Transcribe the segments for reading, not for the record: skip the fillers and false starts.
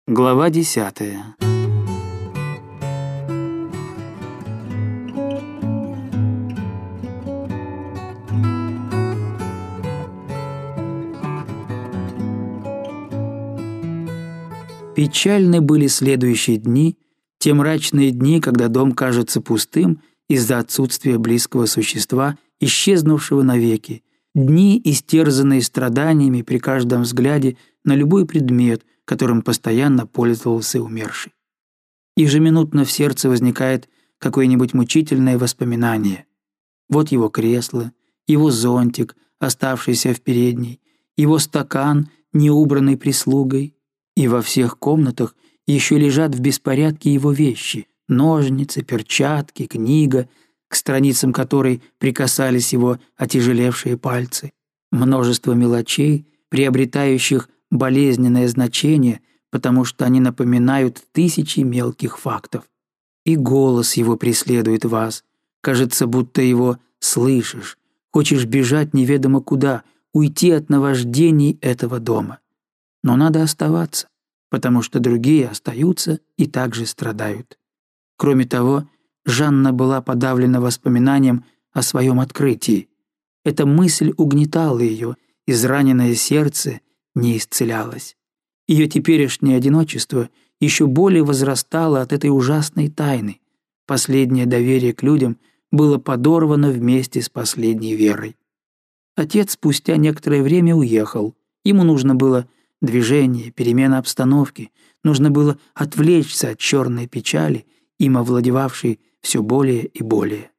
Глава 10. Печальны были следующие дни, те мрачные дни, когда дом кажется пустым из-за отсутствия близкого существа, исчезнувшего навеки, дни, истерзанные страданиями при каждом взгляде на любой предмет, которым постоянно пользовался умерший. Ежеминутно в сердце возникает какое-нибудь мучительное воспоминание. Вот его кресло, его зонтик, оставшийся в передней, его стакан, неубранный прислугой, и во всех комнатах еще лежат в беспорядке его вещи — ножницы, перчатки, книга, к страницам которой прикасались его отяжелевшие пальцы, множество мелочей, приобретающих болезненное значение, потому что они напоминают тысячи мелких фактов. И голос его преследует вас. Кажется, будто его слышишь. Хочешь бежать неведомо куда, уйти от наваждений этого дома. Но надо оставаться, потому что другие остаются и также страдают. Кроме того, Жанна была подавлена воспоминанием о своем открытии. Эта мысль угнетала ее, израненное сердце не исцелялось. Ее теперешнее одиночество еще более возрастало от этой ужасной тайны. Последнее доверие к людям было подорвано вместе с последней верой. Отец спустя некоторое время уехал. Ему нужно было движение, перемена обстановки, нужно было отвлечься от черной печали, им овладевавшей все более и более.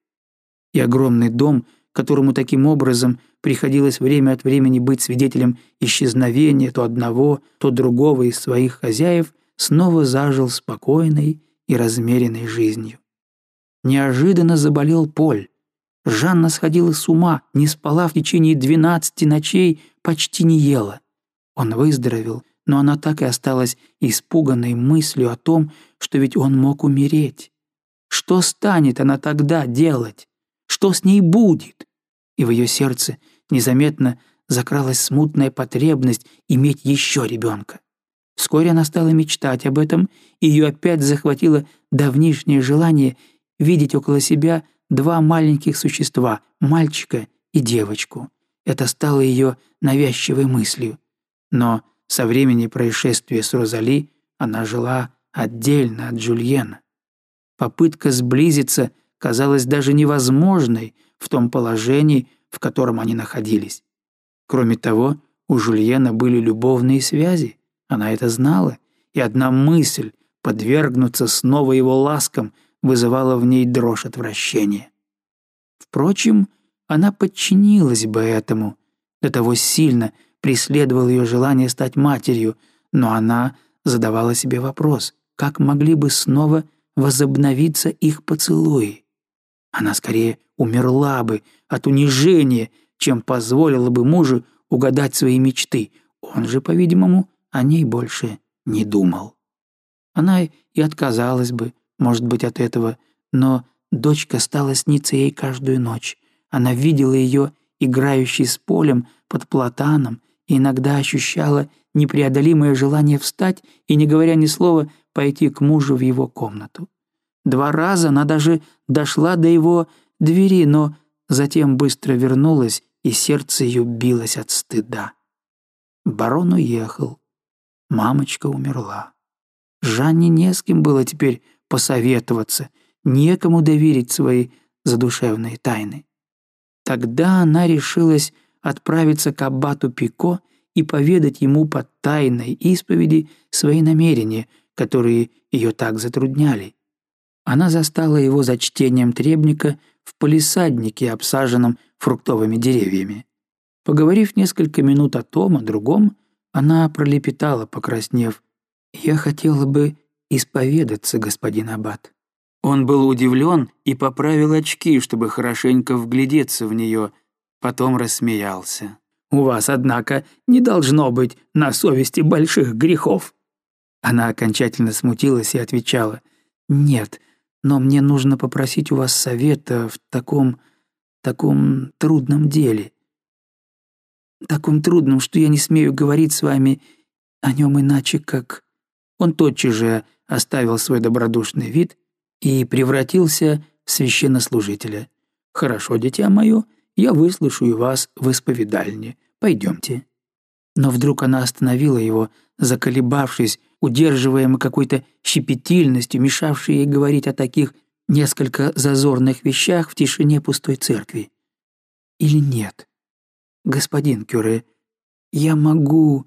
И огромный дом, которому таким образом приходилось время от времени быть свидетелем исчезновения то одного, то другого из своих хозяев, снова зажил спокойной и размеренной жизнью. Неожиданно заболел Поль. Жанна сходила с ума, не спала в течение 12 ночей, почти не ела. Он выздоровел, но она так и осталась испуганной мыслью о том, что ведь он мог умереть. Что станет она тогда делать? Что с ней будет? И в ее сердце незаметно закралась смутная потребность иметь еще ребенка. Вскоре она стала мечтать об этом, и ее опять захватило давнишнее желание видеть около себя два маленьких существа — мальчика и девочку. Это стало ее навязчивой мыслью. Но со времени происшествия с Розали она жила отдельно от Жюльена. Попытка сблизиться казалась даже невозможной в том положении, в котором они находились. Кроме того, у Жюльена были любовные связи, она это знала, и одна мысль подвергнуться снова его ласкам вызывала в ней дрожь отвращения. Впрочем, она подчинилась бы этому, до того сильно преследовало ее желание стать матерью, но она задавала себе вопрос, как могли бы снова возобновиться их поцелуи. Она скорее умерла бы от унижения, чем позволила бы мужу угадать свои мечты. Он же, по-видимому, о ней больше не думал. Она и отказалась бы, может быть, от этого, но дочка стала сниться ей каждую ночь. Она видела ее, играющей с Полем под платаном, и иногда ощущала непреодолимое желание встать и, не говоря ни слова, пойти к мужу в его комнату. 2 раза она даже дошла до его двери, но затем быстро вернулась, и сердце ее билось от стыда. Барон уехал. Мамочка умерла. Жанне не с кем было теперь посоветоваться, некому доверить свои задушевные тайны. Тогда она решилась отправиться к аббату Пико и поведать ему под тайной исповеди свои намерения, которые ее так затрудняли. Она застала его за чтением требника в палисаднике, обсаженном фруктовыми деревьями. Поговорив несколько минут о том, о другом, она пролепетала, покраснев: «Я хотела бы исповедаться, господин аббат». Он был удивлен и поправил очки, чтобы хорошенько вглядеться в нее, потом рассмеялся. «У вас, однако, не должно быть на совести больших грехов». Она окончательно смутилась и отвечала: «Нет, но мне нужно попросить у вас совета в таком трудном деле. Таком трудном, что я не смею говорить с вами о нем иначе, как Он тотчас же оставил свой добродушный вид и превратился в священнослужителя. «Хорошо, дитя мое, я выслушаю вас в исповедальне. Пойдемте». Но вдруг она остановила его, заколебавшись, удерживаемой какой-то щепетильностью, мешавшей ей говорить о таких несколько зазорных вещах в тишине пустой церкви. «Или нет? Господин Кюре, я могу,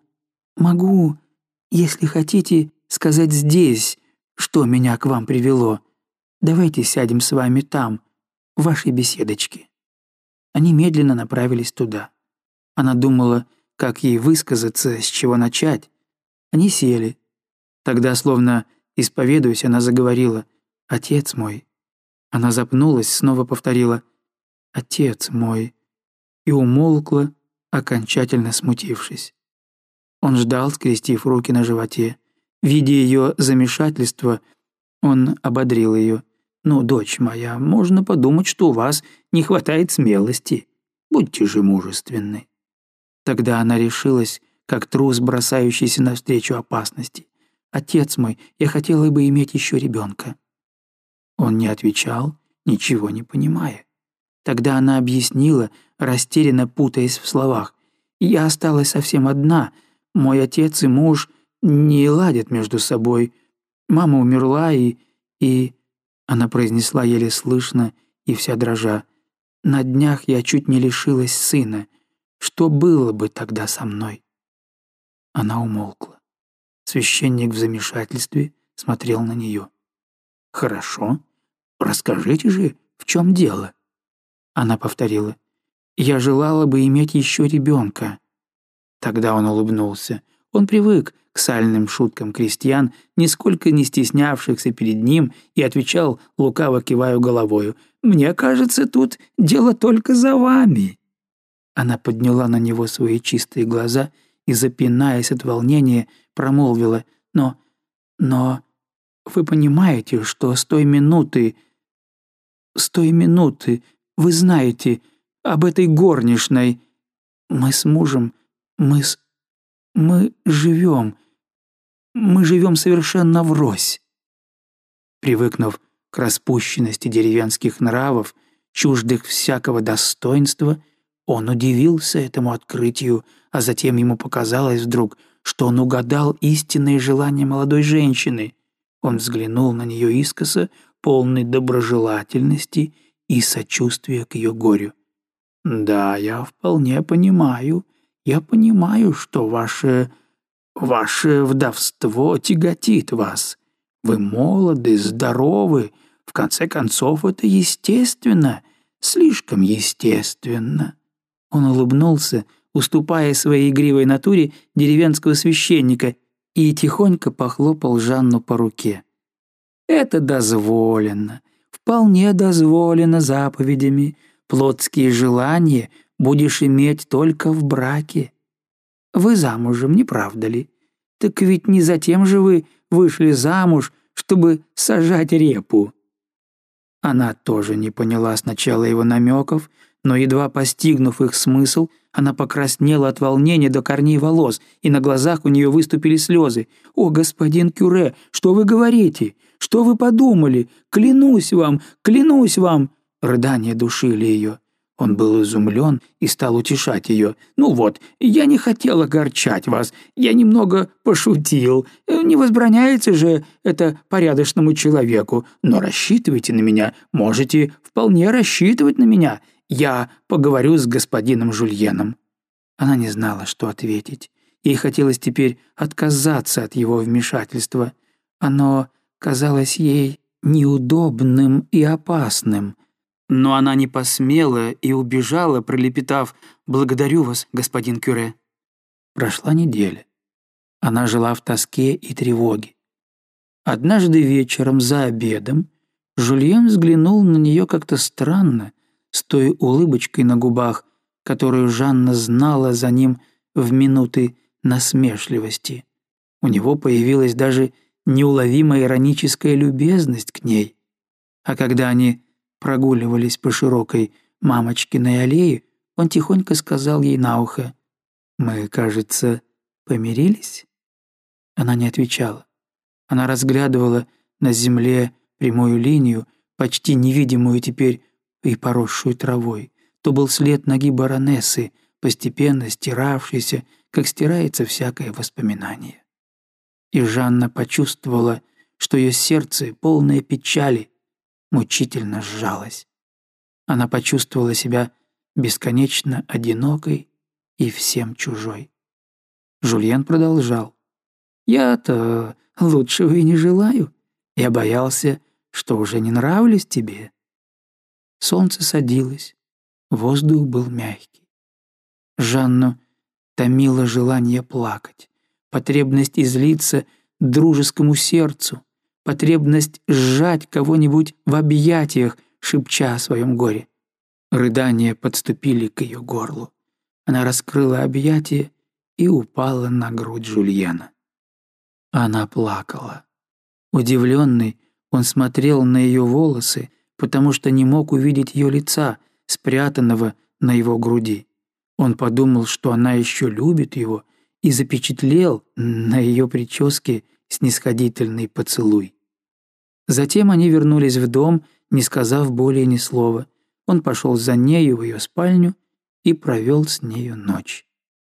если хотите, сказать здесь, что меня к вам привело. Давайте сядем с вами там, в вашей беседочке». Они медленно направились туда. Она думала, как ей высказаться, с чего начать. Они сели. Тогда, словно исповедуясь, она заговорила: «Отец мой». Она запнулась, снова повторила: «Отец мой», и умолкла, окончательно смутившись. Он ждал, скрестив руки на животе. Видя ее замешательство, он ободрил ее: «Ну, дочь моя, можно подумать, что у вас не хватает смелости. Будьте же мужественны». Тогда она решилась, как трус, бросающийся навстречу опасности: «Отец мой, я хотела бы иметь еще ребенка». Он не отвечал, ничего не понимая. Тогда она объяснила, растерянно путаясь в словах: «Я осталась совсем одна. Мой отец и муж не ладят между собой. Мама умерла, и...» Она произнесла еле слышно и вся дрожа: «На днях я чуть не лишилась сына. Что было бы тогда со мной?» Она умолкла. Священник в замешательстве смотрел на нее. «Хорошо. Расскажите же, в чем дело?» Она повторила: «Я желала бы иметь еще ребенка». Тогда он улыбнулся. Он привык к сальным шуткам крестьян, нисколько не стеснявшихся перед ним, и отвечал, лукаво кивая головою: «Мне кажется, тут дело только за вами». Она подняла на него свои чистые глаза и, запинаясь от волнения, промолвила: «Но вы понимаете, что с той минуты, вы знаете, об этой горничной, мы с мужем, мы живем совершенно врозь». Привыкнув к распущенности деревенских нравов, чуждых всякого достоинства, он удивился этому открытию, а затем ему показалось вдруг, что он угадал истинные желания молодой женщины. Он взглянул на нее искоса, полный доброжелательности и сочувствия к ее горю. «Да, я вполне понимаю. Я понимаю, что ваше вдовство тяготит вас. Вы молоды, здоровы. В конце концов, это естественно, слишком естественно». Он улыбнулся, уступая своей игривой натуре деревенского священника, и тихонько похлопал Жанну по руке. «Это дозволено, вполне дозволено заповедями. Плотские желания будешь иметь только в браке. Вы замужем, не правда ли? Так ведь не затем же вы вышли замуж, чтобы сажать репу». Она тоже не поняла сначала его намеков, но, едва постигнув их смысл, она покраснела от волнения до корней волос, и на глазах у нее выступили слезы. «О, господин Кюре, что вы говорите? Что вы подумали? Клянусь вам, клянусь вам!» Рыдания душили ее. Он был изумлен и стал утешать ее. «Ну вот, я не хотел огорчать вас, я немного пошутил. Не возбраняется же это порядочному человеку, но рассчитывайте на меня, можете вполне рассчитывать на меня. Я поговорю с господином Жульеном». Она не знала, что ответить. Ей хотелось теперь отказаться от его вмешательства. Оно казалось ей неудобным и опасным. Но она не посмела и убежала, пролепетав: «Благодарю вас, господин Кюре». Прошла неделя. Она жила в тоске и тревоге. Однажды вечером за обедом Жульен взглянул на нее как-то странно, с той улыбочкой на губах, которую Жанна знала за ним в минуты насмешливости. У него появилась даже неуловимая ироническая любезность к ней. А когда они прогуливались по широкой Мамочкиной аллее, он тихонько сказал ей на ухо: «Мы, кажется, помирились?» Она не отвечала. Она разглядывала на земле прямую линию, почти невидимую теперь и поросшую травой. То был след ноги баронессы, постепенно стиравшийся, как стирается всякое воспоминание. И Жанна почувствовала, что ее сердце, полное печали, мучительно сжалось. Она почувствовала себя бесконечно одинокой и всем чужой. Жульен продолжал. «Я-то лучшего и не желаю. Я боялся, что уже не нравлюсь тебе». Солнце садилось, воздух был мягкий. Жанну томило желание плакать, потребность излиться дружескому сердцу, потребность сжать кого-нибудь в объятиях, шепча о своем горе. Рыдания подступили к ее горлу. Она раскрыла объятия и упала на грудь Жульена. Она плакала. Удивленный, он смотрел на ее волосы, потому что не мог увидеть ее лица, спрятанного на его груди. Он подумал, что она еще любит его, и запечатлел на ее прическе снисходительный поцелуй. Затем они вернулись в дом, не сказав более ни слова. Он пошел за нею в ее спальню и провел с нею ночь.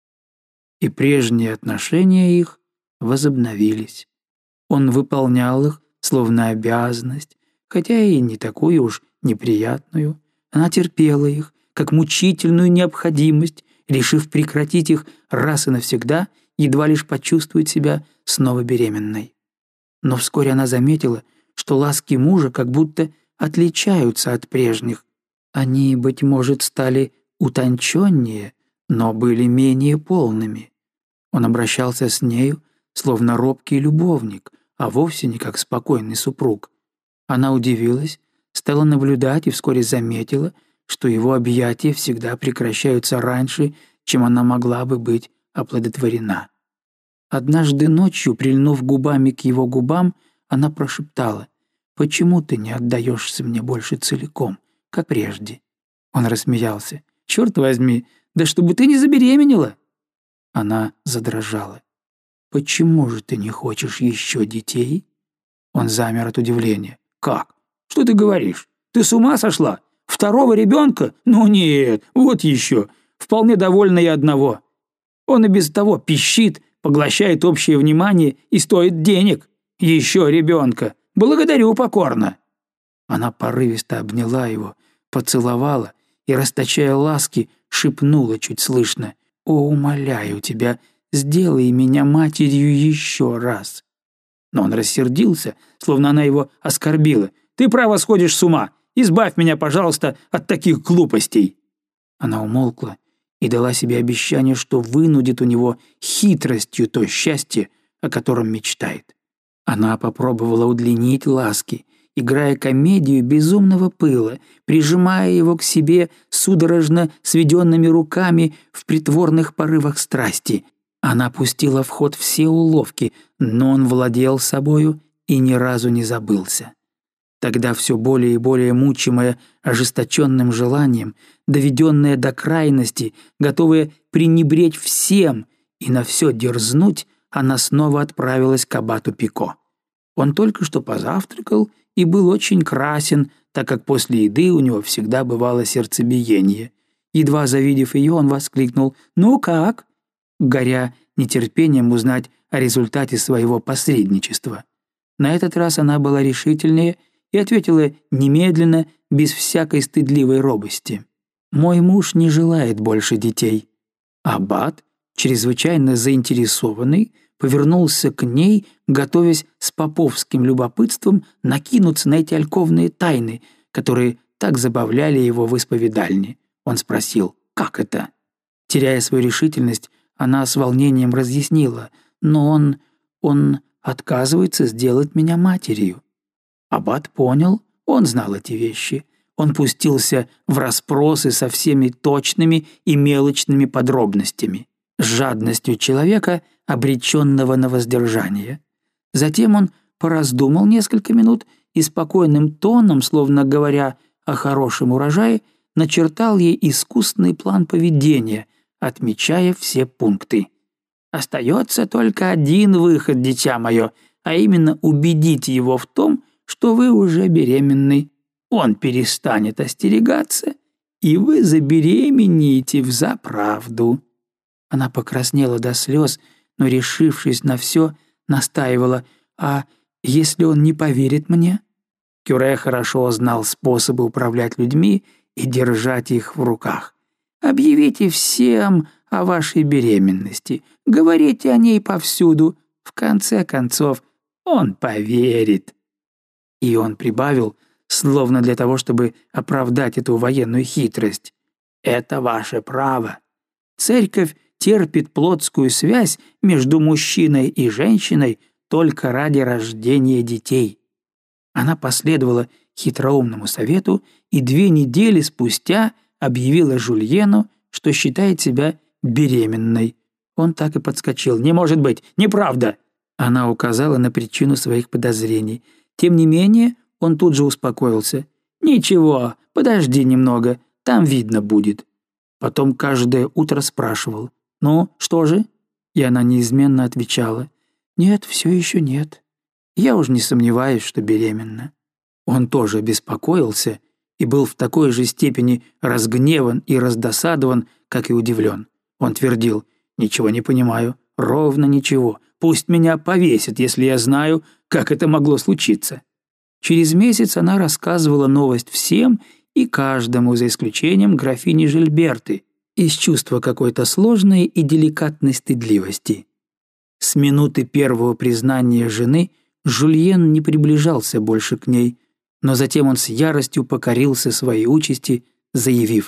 И прежние отношения их возобновились. Он выполнял их, словно обязанность, хотя и не такую уж неприятную. Она терпела их, как мучительную необходимость, решив прекратить их раз и навсегда, едва лишь почувствовать себя снова беременной. Но вскоре она заметила, что ласки мужа как будто отличаются от прежних. Они, быть может, стали утонченнее, но были менее полными. Он обращался с нею, словно робкий любовник, а вовсе не как спокойный супруг. Она удивилась, стала наблюдать и вскоре заметила, что его объятия всегда прекращаются раньше, чем она могла бы быть оплодотворена. Однажды ночью, прильнув губами к его губам, она прошептала: «Почему ты не отдаешься мне больше целиком, как прежде?» Он рассмеялся. «Черт возьми, да чтобы ты не забеременела!» Она задрожала. «Почему же ты не хочешь еще детей?» Он замер от удивления. «Как? Что ты говоришь? Ты с ума сошла? Второго ребенка? Ну нет, вот еще. Вполне довольна и одного. Он и без того пищит, поглощает общее внимание и стоит денег. Еще ребенка. Благодарю покорно». Она порывисто обняла его, поцеловала и, расточая ласки, шепнула чуть слышно: «О, умоляю тебя, сделай меня матерью еще раз». Но он рассердился, словно она его оскорбила. «Ты, право, сходишь с ума. Избавь меня, пожалуйста, от таких глупостей». Она умолкла и дала себе обещание, что вынудит у него хитростью то счастье, о котором мечтает. Она попробовала удлинить ласки, играя комедию безумного пыла, прижимая его к себе судорожно сведенными руками в притворных порывах страсти. Она пустила в ход все уловки, но он владел собою и ни разу не забылся. Тогда все более и более мучимая ожесточенным желанием, доведенная до крайности, готовая пренебречь всем и на все дерзнуть, она снова отправилась к аббату Пико. Он только что позавтракал и был очень красен, так как после еды у него всегда бывало сердцебиение. Едва завидев ее, он воскликнул: «Ну как?», горя нетерпением узнать о результате своего посредничества. На этот раз она была решительнее и ответила немедленно, без всякой стыдливой робости: «Мой муж не желает больше детей». Аббат, чрезвычайно заинтересованный, повернулся к ней, готовясь с поповским любопытством накинуться на эти альковные тайны, которые так забавляли его в исповедальне. Он спросил: «Как это?». Теряя свою решительность, она с волнением разъяснила: «Но он отказывается сделать меня матерью». Аббат понял, он знал эти вещи. Он пустился в расспросы со всеми точными и мелочными подробностями, с жадностью человека, обреченного на воздержание. Затем он пораздумал несколько минут и спокойным тоном, словно говоря о хорошем урожае, начертал ей искусный план поведения, отмечая все пункты. «Остается только один выход, дитя мое», а именно убедить его в том, что вы уже беременны. Он перестанет остерегаться, и вы забеременеете взаправду». Она покраснела до слез, но, решившись на все, настаивала: «А если он не поверит мне?» Кюре хорошо знал способы управлять людьми и держать их в руках. «Объявите всем о вашей беременности, говорите о ней повсюду. В конце концов, он поверит». И он прибавил, словно для того, чтобы оправдать эту военную хитрость: «Это ваше право. Церковь терпит плотскую связь между мужчиной и женщиной только ради рождения детей». Она последовала хитроумному совету и 2 недели спустя объявила Жульену, что считает себя беременной. Он так и подскочил. «Не может быть! Неправда!» Она указала на причину своих подозрений. Тем не менее, он тут же успокоился. «Ничего, подожди немного, там видно будет». Потом каждое утро спрашивал: «Ну, что же?» И она неизменно отвечала: «Нет, все еще нет. Я уж не сомневаюсь, что беременна». Он тоже беспокоился и был в такой же степени разгневан и раздосадован, как и удивлен. Он твердил: «Ничего не понимаю, ровно ничего. Пусть меня повесят, если я знаю, как это могло случиться». Через месяц она рассказывала новость всем и каждому, за исключением графини Жильберты, из чувства какой-то сложной и деликатной стыдливости. С минуты первого признания жены Жульен не приближался больше к ней, но затем он с яростью покорился своей участи, заявив: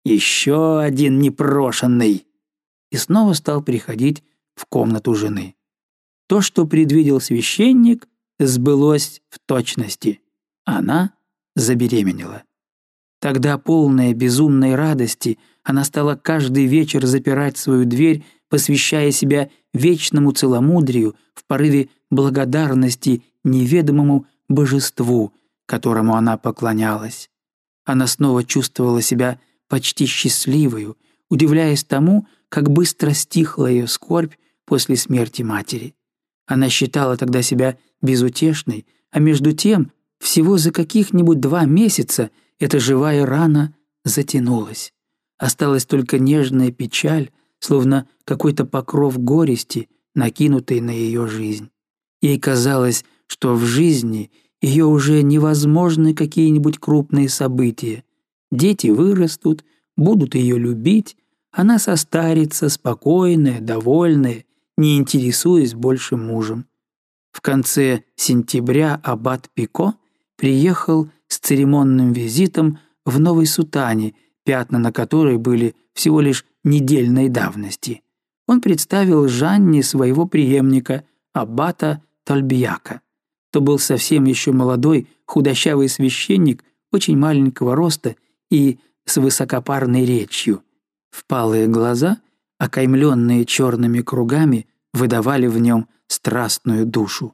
«Еще один непрошенный!» и снова стал приходить в комнату жены. То, что предвидел священник, сбылось в точности. Она забеременела. Тогда, полная безумной радости, она стала каждый вечер запирать свою дверь, посвящая себя вечному целомудрию в порыве благодарности неведомому божеству, которому она поклонялась. Она снова чувствовала себя почти счастливою, удивляясь тому, как быстро стихла ее скорбь после смерти матери. Она считала тогда себя безутешной, а между тем, всего за каких-нибудь 2 месяца эта живая рана затянулась. Осталась только нежная печаль, словно какой-то покров горести, накинутый на ее жизнь. Ей казалось, что в жизни ее уже невозможны какие-нибудь крупные события. Дети вырастут, будут ее любить, она состарится, спокойная, довольная, не интересуясь больше мужем. В конце сентября аббат Пико приехал с церемонным визитом в новой сутане, пятна на которой были всего лишь недельной давности. Он представил Жанне своего преемника, аббата Тальбияка. То был совсем еще молодой, худощавый священник, очень маленького роста и с высокопарной речью. Впалые глаза, окаймленные черными кругами, выдавали в нем страстную душу.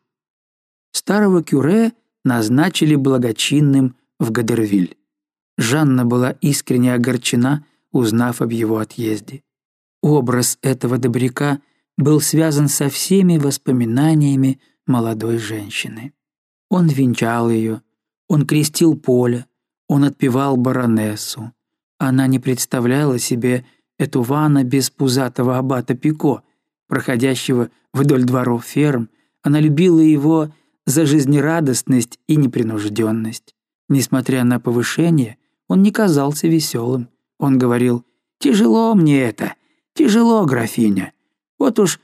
Старого кюре назначили благочинным в Гадервиль. Жанна была искренне огорчена, узнав об его отъезде. Образ этого добряка был связан со всеми воспоминаниями молодой женщины. Он венчал ее, он крестил поле, он отпевал баронессу. Она не представляла себе эту вана без пузатого аббата Пико, проходящего вдоль дворов ферм. Она любила его за жизнерадостность и непринужденность. Несмотря на повышение, он не казался веселым. Он говорил: «Тяжело мне это, тяжело, графиня. Вот уж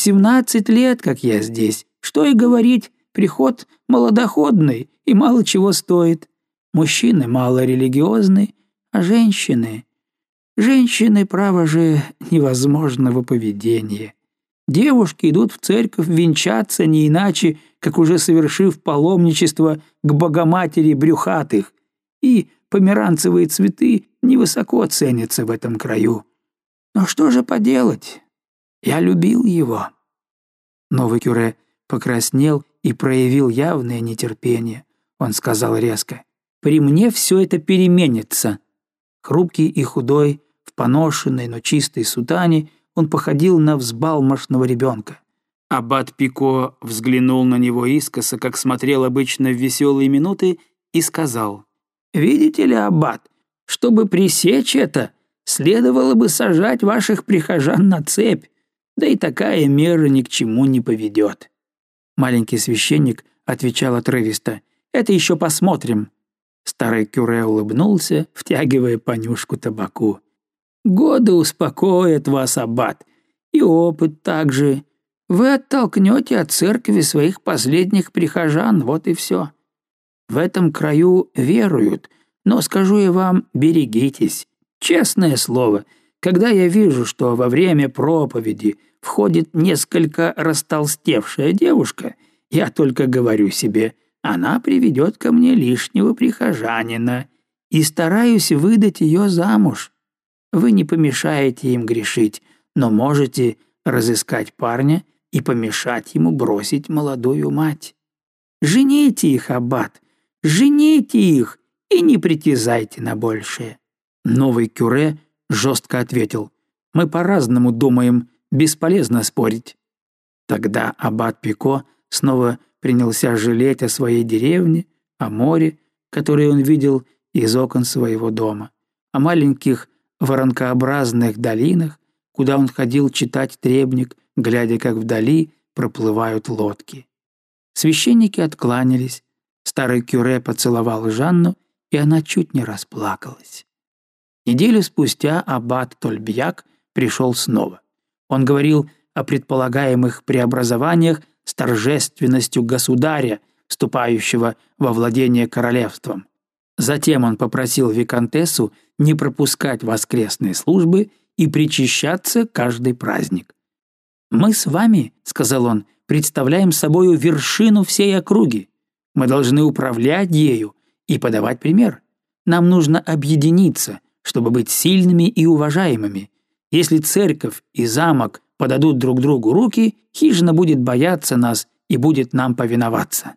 18 лет, как я здесь. Что и говорить, приход малодоходный и мало чего стоит. Мужчины мало религиозны, а женщины... Женщины, право же, невозможного поведения. Девушки идут в церковь венчаться не иначе, как уже совершив паломничество к Богоматери брюхатых, и померанцевые цветы невысоко ценятся в этом краю. Но что же поделать? Я любил его». Новый кюре покраснел и проявил явное нетерпение. Он сказал резко: «При мне все это переменится». Хрупкий и худой, в поношенной, но чистой сутане, он походил на взбалмошного ребенка. Аббат Пико взглянул на него искоса, как смотрел обычно в веселые минуты, и сказал: «Видите ли, аббат, чтобы пресечь это, следовало бы сажать ваших прихожан на цепь, да и такая мера ни к чему не поведет». Маленький священник отвечал отрывисто: «Это еще посмотрим». Старый кюре улыбнулся, втягивая понюшку табаку. «Годы успокоят вас, аббат, и опыт также. Вы оттолкнете от церкви своих последних прихожан, вот и все. В этом краю веруют, но скажу я вам, берегитесь. Честное слово, когда я вижу, что во время проповеди входит несколько растолстевшая девушка, я только говорю себе: она приведет ко мне лишнего прихожанина, и стараюсь выдать ее замуж. Вы не помешаете им грешить, но можете разыскать парня и помешать ему бросить молодую мать. Жените их, аббат, жените их и не притязайте на большее». Новый кюре жестко ответил: «Мы по-разному думаем, бесполезно спорить». Тогда аббат Пико снова принялся жалеть о своей деревне, о море, которое он видел из окон своего дома, о маленьких воронкообразных долинах, куда он ходил читать требник, глядя, как вдали проплывают лодки. Священники откланялись, старый кюре поцеловал Жанну, и она чуть не расплакалась. Неделю спустя аббат Тольбьяк пришел снова. Он говорил о предполагаемых преобразованиях с торжественностью государя, вступающего во владение королевством. Затем он попросил виконтессу не пропускать воскресные службы и причащаться каждый праздник. «Мы с вами, — сказал он, — представляем собою вершину всей округи. Мы должны управлять ею и подавать пример. Нам нужно объединиться, чтобы быть сильными и уважаемыми. Если церковь и замок подадут друг другу руки, хижина будет бояться нас и будет нам повиноваться».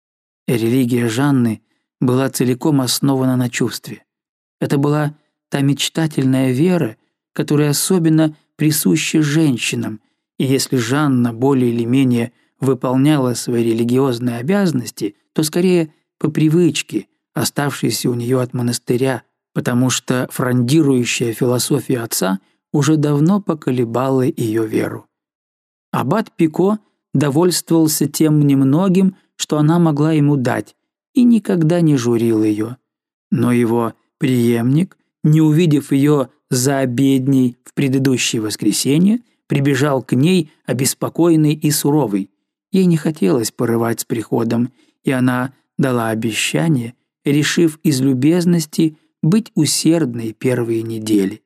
Религия Жанны была целиком основана на чувстве. Это была та мечтательная вера, которая особенно присуща женщинам, и если Жанна более или менее выполняла свои религиозные обязанности, то скорее по привычке, оставшейся у нее от монастыря, потому что фрондирующая философия отца уже давно поколебала ее веру. Аббат Пико довольствовался тем немногим, что она могла ему дать, и никогда не журил ее. Но его преемник, не увидев ее за обедней в предыдущее воскресенье, прибежал к ней обеспокоенный и суровый. Ей не хотелось порывать с приходом, и она дала обещание, решив из любезности быть усердной первые недели.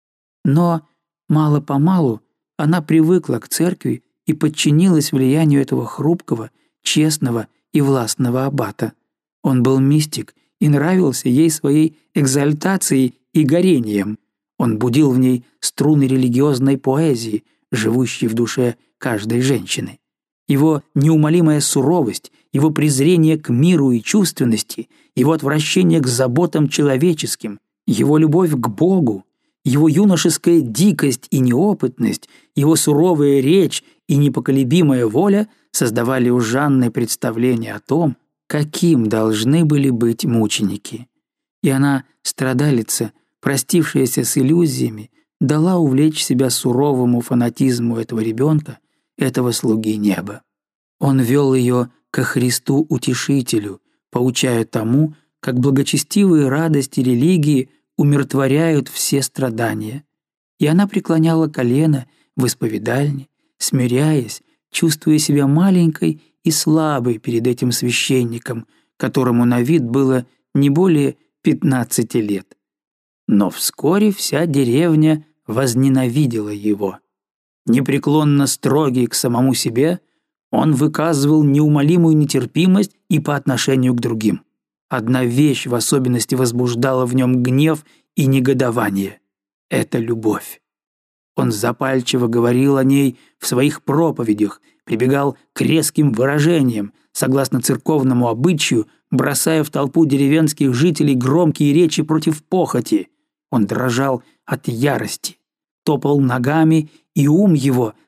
Но мало-помалу она привыкла к церкви и подчинилась влиянию этого хрупкого, честного и властного аббата. Он был мистик и нравился ей своей экзальтацией и горением. Он будил в ней струны религиозной поэзии, живущей в душе каждой женщины. Его неумолимая суровость, его презрение к миру и чувственности, его отвращение к заботам человеческим, его любовь к Богу, его юношеская дикость и неопытность, его суровая речь и непоколебимая воля создавали у Жанны представление о том, каким должны были быть мученики. И она, страдалица, простившаяся с иллюзиями, дала увлечь себя суровому фанатизму этого ребенка, этого слуги неба. Он вел ее ко Христу-Утешителю, поучая тому, как благочестивые радости религии умиротворяют все страдания. И она преклоняла колено в исповедальне, смиряясь, чувствуя себя маленькой и слабой перед этим священником, которому на вид было не более 15 лет. Но вскоре вся деревня возненавидела его. Непреклонно строгий к самому себе, он выказывал неумолимую нетерпимость и по отношению к другим. Одна вещь в особенности возбуждала в нем гнев и негодование — это любовь. Он запальчиво говорил о ней в своих проповедях, прибегал к резким выражениям, согласно церковному обычаю, бросая в толпу деревенских жителей громкие речи против похоти. Он дрожал от ярости, топал ногами, и ум его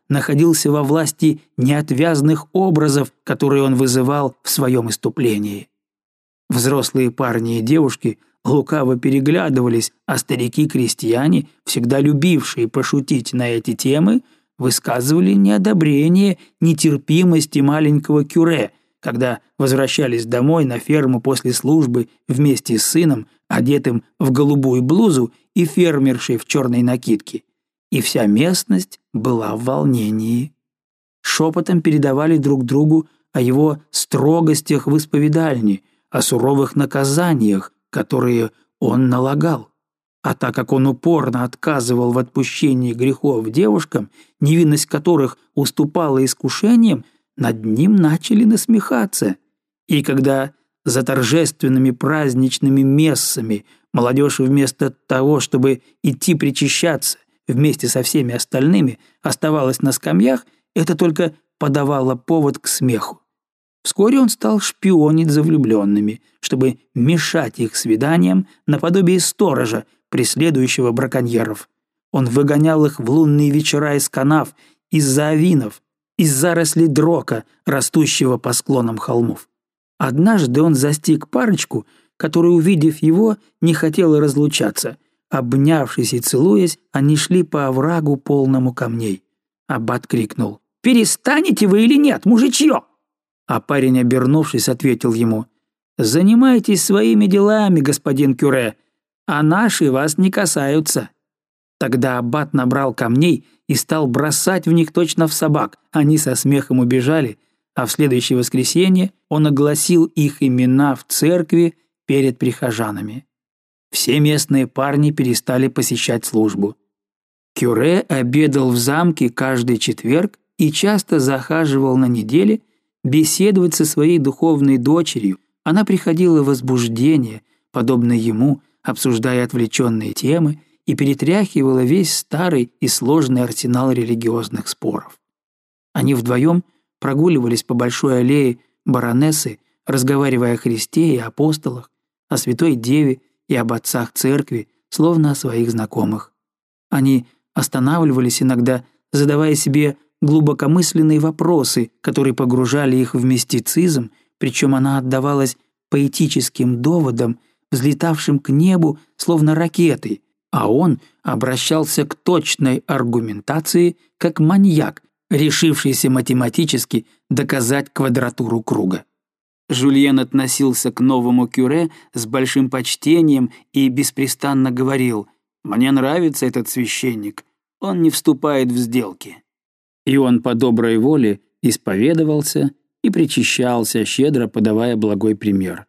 находился во власти неотвязных образов, которые он вызывал в своем иступлении. Взрослые парни и девушки лукаво переглядывались, а старики-крестьяне, всегда любившие пошутить на эти темы, высказывали неодобрение нетерпимости маленького кюре, когда возвращались домой на ферму после службы вместе с сыном, одетым в голубую блузу и фермершей в черной накидке. И вся местность была в волнении. Шепотом передавали друг другу о его строгостях в исповедальне, о суровых наказаниях, которые он налагал. А так как он упорно отказывал в отпущении грехов девушкам, невинность которых уступала искушениям, над ним начали насмехаться. И когда за торжественными праздничными мессами молодежь вместо того, чтобы идти причащаться вместе со всеми остальными, оставалась на скамьях, это только подавало повод к смеху. Вскоре он стал шпионить за влюбленными, чтобы мешать их свиданиям наподобие сторожа, преследующего браконьеров. Он выгонял их в лунные вечера из канав, из-за авинов, из зарослей дрока, растущего по склонам холмов. Однажды он застиг парочку, которая, увидев его, не хотела разлучаться. Обнявшись и целуясь, они шли по оврагу, полному камней. Аббат крикнул: «Перестанете вы или нет, мужичье?» А парень, обернувшись, ответил ему: «Занимайтесь своими делами, господин кюре, а наши вас не касаются». Тогда аббат набрал камней и стал бросать в них точно в собак. Они со смехом убежали, а в следующее воскресенье он огласил их имена в церкви перед прихожанами. Все местные парни перестали посещать службу. Кюре обедал в замке каждый четверг и часто захаживал на неделе беседовать со своей духовной дочерью. Она приходила в возбуждение, подобно ему, обсуждая отвлеченные темы, и перетряхивала весь старый и сложный арсенал религиозных споров. Они вдвоем прогуливались по большой аллее баронессы, разговаривая о Христе и апостолах, о Святой Деве и об отцах церкви, словно о своих знакомых. Они останавливались иногда, задавая себе глубокомысленные вопросы, которые погружали их в мистицизм, причем она отдавалась поэтическим доводам, взлетавшим к небу, словно ракеты, а он обращался к точной аргументации, как маньяк, решившийся математически доказать квадратуру круга. Жюльен относился к новому кюре с большим почтением и беспрестанно говорил: «Мне нравится этот священник, он не вступает в сделки». И он по доброй воле исповедовался и причащался, щедро подавая благой пример.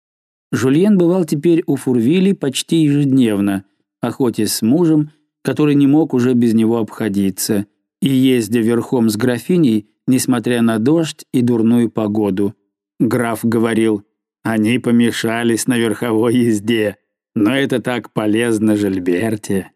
Жюльен бывал теперь у Фурвили почти ежедневно, охотясь с мужем, который не мог уже без него обходиться, и ездя верхом с графиней, несмотря на дождь и дурную погоду. Граф говорил: «Они помешались на верховой езде, но это так полезно Жильберте».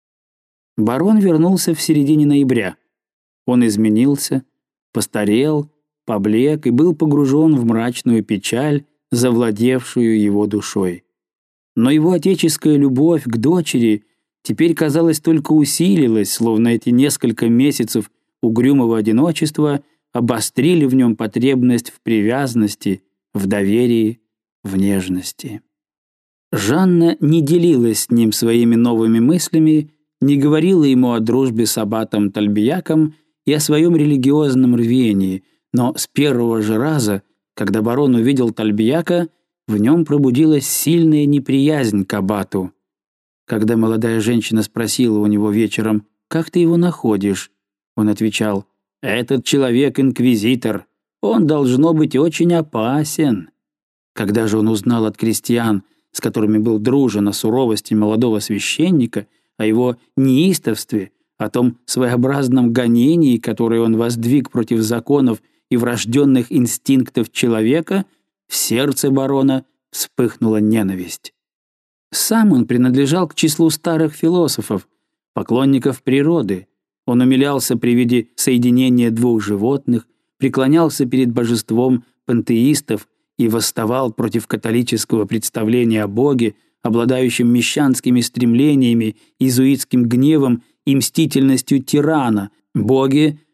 Барон вернулся в середине ноября. Он изменился, постарел, поблек и был погружен в мрачную печаль, завладевшую его душой. Но его отеческая любовь к дочери теперь, казалось, только усилилась, словно эти несколько месяцев угрюмого одиночества обострили в нем потребность в привязанности, в доверии, в нежности. Жанна не делилась с ним своими новыми мыслями, не говорила ему о дружбе с аббатом Тальбияком и о своем религиозном рвении, но с первого же раза, когда барон увидел Тальбияка, в нем пробудилась сильная неприязнь к аббату. Когда молодая женщина спросила у него вечером: «Как ты его находишь?», он отвечал: «Этот человек инквизитор, он должно быть очень опасен». Когда же он узнал от крестьян, с которыми был дружен, о суровости молодого священника, о его неистовстве, о том своеобразном гонении, которое он воздвиг против законов и врожденных инстинктов человека, в сердце барона вспыхнула ненависть. Сам он принадлежал к числу старых философов, поклонников природы. Он умилялся при виде соединения двух животных, преклонялся перед божеством пантеистов и восставал против католического представления о Боге, обладающем мещанскими стремлениями, иезуитским гневом и мстительностью тирана, Боге,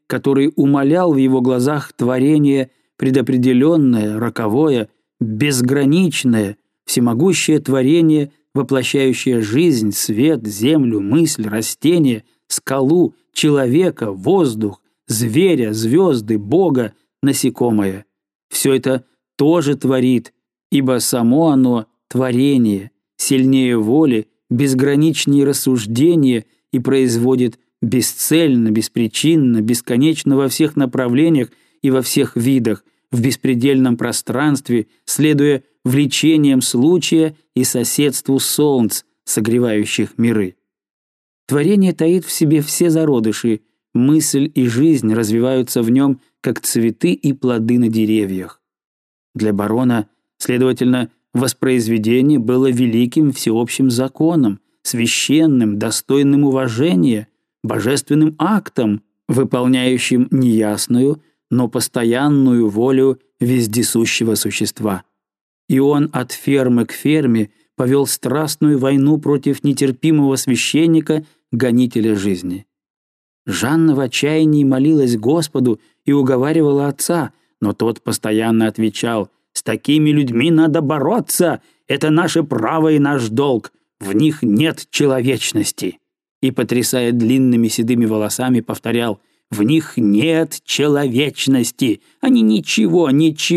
который умалял в его глазах творение предопределенное, роковое, безграничное, всемогущее творение, воплощающее жизнь, свет, землю, мысль, растение, скалу, человека, воздух, зверя, звезды, Бога, насекомое. Все это тоже творит, ибо само оно — творение, сильнее воли, безграничнее рассуждения и производит бесцельно, беспричинно, бесконечно во всех направлениях и во всех видах, в беспредельном пространстве, следуя влечениям случая и соседству солнц, согревающих миры. Творение таит в себе все зародыши, мысль и жизнь развиваются в нем, как цветы и плоды на деревьях. Для барона, следовательно, воспроизведение было великим всеобщим законом, священным, достойным уважения, божественным актом, выполняющим неясную, но постоянную волю вездесущего существа. И он от фермы к ферме повел страстную войну против нетерпимого священника, гонителя жизни. Жанна в отчаянии молилась Господу и уговаривала отца, но тот постоянно отвечал: «С такими людьми надо бороться, это наше право и наш долг, в них нет человечности». И, потрясая длинными седыми волосами, повторял: «В них нет человечности, они ничего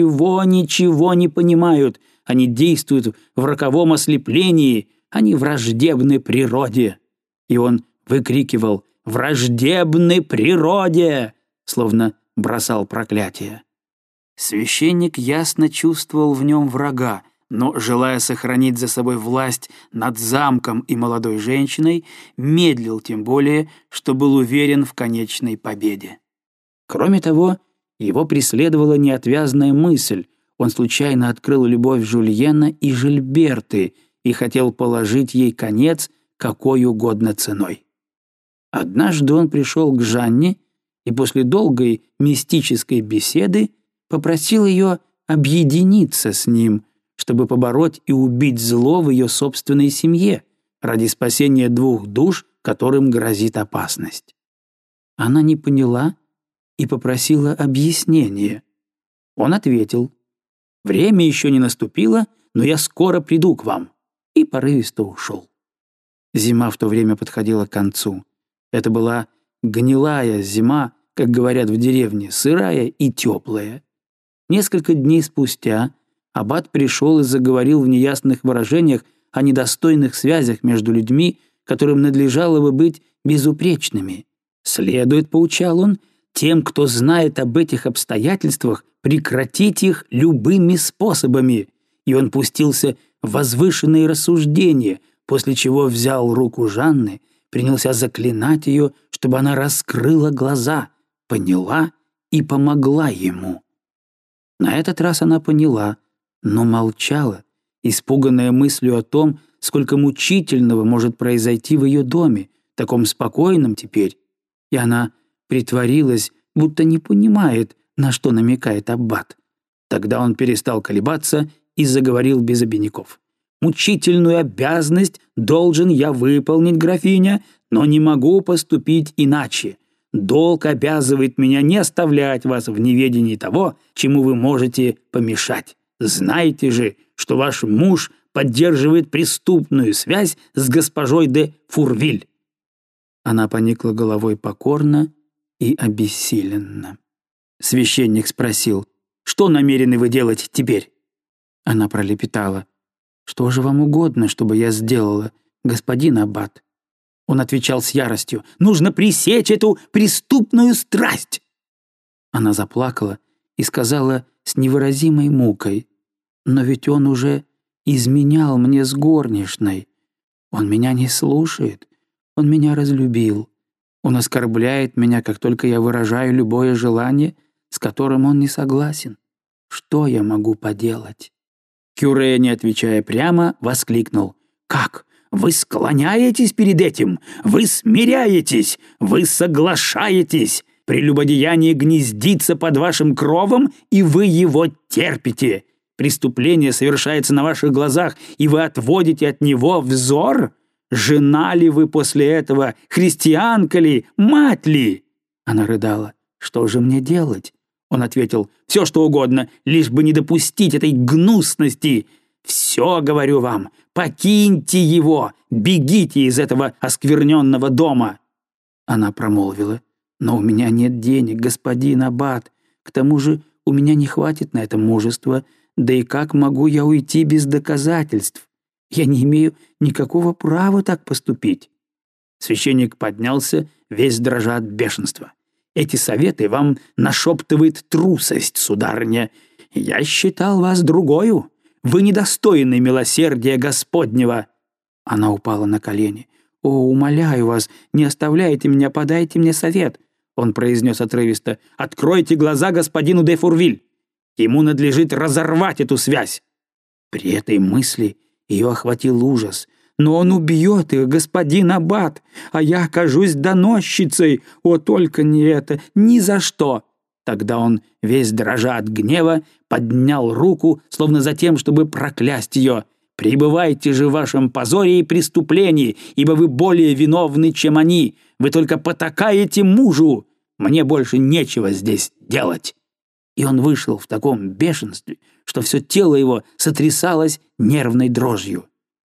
не понимают, они действуют в роковом ослеплении, они враждебны природе». И он выкрикивал: «Враждебны природе!», словно бросал проклятие. Священник ясно чувствовал в нем врага, но, желая сохранить за собой власть над замком и молодой женщиной, медлил тем более, что был уверен в конечной победе. Кроме того, его преследовала неотвязная мысль. Он случайно открыл любовь Жульена и Жильберты и хотел положить ей конец какой угодно ценой. Однажды он пришел к Жанне и после долгой мистической беседы попросил ее объединиться с ним, чтобы побороть и убить зло в ее собственной семье ради спасения двух душ, которым грозит опасность. Она не поняла и попросила объяснения. Он ответил: «Время еще не наступило, но я скоро приду к вам», и порывисто ушел. Зима в то время подходила к концу. Это была гнилая зима, как говорят в деревне, сырая и теплая. Несколько дней спустя аббат пришел и заговорил в неясных выражениях о недостойных связях между людьми, которым надлежало бы быть безупречными. Следует, поучал он, тем, кто знает об этих обстоятельствах, прекратить их любыми способами. И он пустился в возвышенные рассуждения, после чего взял руку Жанны, принялся заклинать ее, чтобы она раскрыла глаза, поняла и помогла ему. На этот раз она поняла, но молчала, испуганная мыслью о том, сколько мучительного может произойти в ее доме, таком спокойном теперь. И она притворилась, будто не понимает, на что намекает аббат. Тогда он перестал колебаться и заговорил без обиняков. «Мучительную обязанность должен я выполнить, графиня, но не могу поступить иначе. Долг обязывает меня не оставлять вас в неведении того, чему вы можете помешать. Знайте же, что ваш муж поддерживает преступную связь с госпожой де Фурвиль». Она поникла головой покорно и обессиленно. Священник спросил: «Что намерены вы делать теперь?» Она пролепетала: «Что же вам угодно, чтобы я сделала, господин аббат?» Он отвечал с яростью: «Нужно пресечь эту преступную страсть!» Она заплакала и сказала с невыразимой мукой: «Но ведь он уже изменял мне с горничной. Он меня не слушает, он меня разлюбил. Он оскорбляет меня, как только я выражаю любое желание, с которым он не согласен. Что я могу поделать?» Кюре, не отвечая прямо, воскликнул: «Как? Вы склоняетесь перед этим? Вы смиряетесь? Вы соглашаетесь? Прелюбодеяние гнездится под вашим кровом, и вы его терпите. Преступление совершается на ваших глазах, и вы отводите от него взор? Жена ли вы после этого? Христианка ли? Мать ли?» Она рыдала. Что же мне делать? Он ответил: «Все, что угодно, лишь бы не допустить этой гнусности. Все, говорю вам, покиньте его, бегите из этого оскверненного дома». Она промолвила: «Но у меня нет денег, господин аббат. К тому же у меня не хватит на это мужества. Да и как могу я уйти без доказательств? Я не имею никакого права так поступить». Священник поднялся, весь дрожа от бешенства. «Эти советы вам нашептывает трусость, сударыня. Я считал вас другою. Вы недостойны милосердия Господнего». Она упала на колени. «О, умоляю вас, не оставляйте меня, подайте мне совет». Он произнес отрывисто: «Откройте глаза господину де Фурвиль. Ему надлежит разорвать эту связь». При этой мысли ее охватил ужас. «Но он убьет их, господин аббат, а я окажусь доносчицей. О, только не это, ни за что!» Тогда он, весь дрожа от гнева, поднял руку, словно за тем, чтобы проклясть ее. «Пребывайте же в вашем позоре и преступлении, ибо вы более виновны, чем они. Вы только потакаете мужу. Мне больше нечего здесь делать». И он вышел в таком бешенстве, что все тело его сотрясалось нервной дрожью.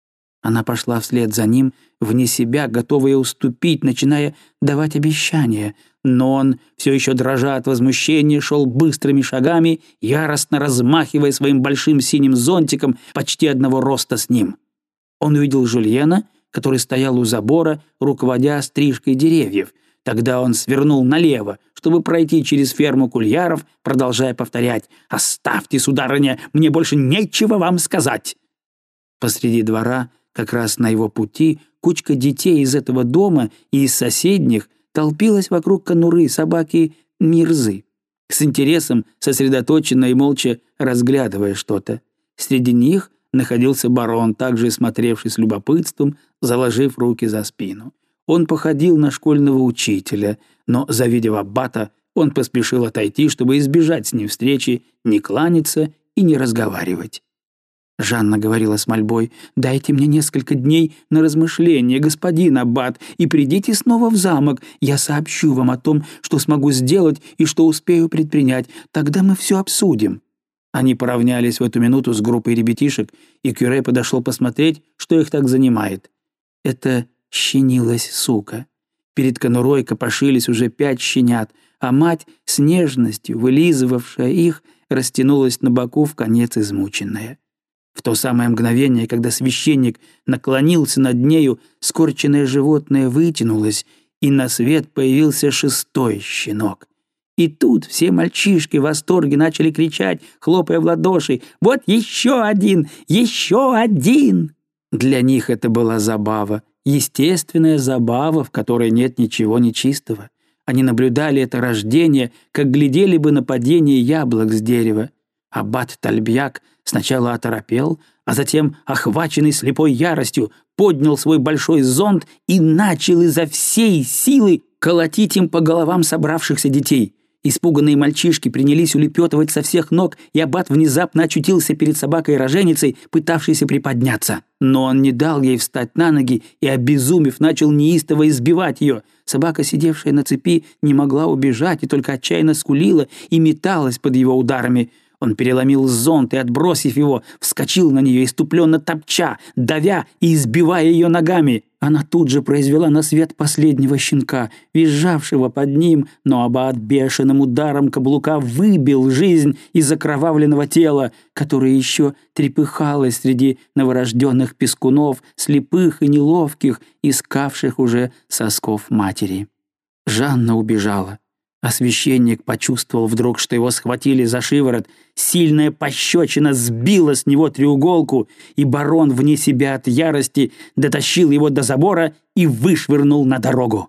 Она пошла вслед за ним, вне себя, готовая уступить, начиная давать обещания. Но он, все еще дрожа от возмущения, шел быстрыми шагами, яростно размахивая своим большим синим зонтиком почти одного роста с ним. Он увидел Жюльена, который стоял у забора, руководя стрижкой деревьев. Тогда он свернул налево, чтобы пройти через ферму кульяров, продолжая повторять: «Оставьте, сударыня, мне больше нечего вам сказать». Посреди двора, как раз на его пути, кучка детей из этого дома и из соседних толпилась вокруг конуры собаки Мирзы, с интересом сосредоточенно и молча разглядывая что-то. Среди них находился барон, также смотревший с любопытством, заложив руки за спину. Он походил на школьного учителя, но, завидев аббата, он поспешил отойти, чтобы избежать с ним встречи, не кланяться и не разговаривать. Жанна говорила с мольбой: «Дайте мне несколько дней на размышление, господин аббат, и придите снова в замок. Я сообщу вам о том, что смогу сделать и что успею предпринять. Тогда мы все обсудим». Они поравнялись в эту минуту с группой ребятишек, и Кюре подошел посмотреть, что их так занимает. Это щенилась сука. Перед конурой копошились уже 5 щенят, а мать, с нежностью вылизывавшая их, растянулась на боку вконец измученная. В то самое мгновение, когда священник наклонился над нею, скорченное животное вытянулось, и на свет появился 6-й щенок. И тут все мальчишки в восторге начали кричать, хлопая в ладоши: «Вот еще один! Еще один!» Для них это была забава, естественная забава, в которой нет ничего нечистого. Они наблюдали это рождение, как глядели бы на падение яблок с дерева. Аббат Тальбьяк сначала оторопел, а затем, охваченный слепой яростью, поднял свой большой зонт и начал изо всей силы колотить им по головам собравшихся детей. Испуганные мальчишки принялись улепетывать со всех ног, и аббат внезапно очутился перед собакой-роженицей, пытавшейся приподняться. Но он не дал ей встать на ноги и, обезумев, начал неистово избивать ее. Собака, сидевшая на цепи, не могла убежать и только отчаянно скулила и металась под его ударами. Он переломил зонт и, отбросив его, вскочил на нее, иступленно топча, давя и избивая ее ногами. Она тут же произвела на свет последнего щенка, визжавшего под ним, но аббат бешеным ударом каблука выбил жизнь из окровавленного тела, которое еще трепыхалось среди новорожденных пескунов, слепых и неловких, искавших уже сосков матери. Жанна убежала. А священник почувствовал вдруг, что его схватили за шиворот, сильная пощечина сбила с него треуголку, и барон вне себя от ярости дотащил его до забора и вышвырнул на дорогу.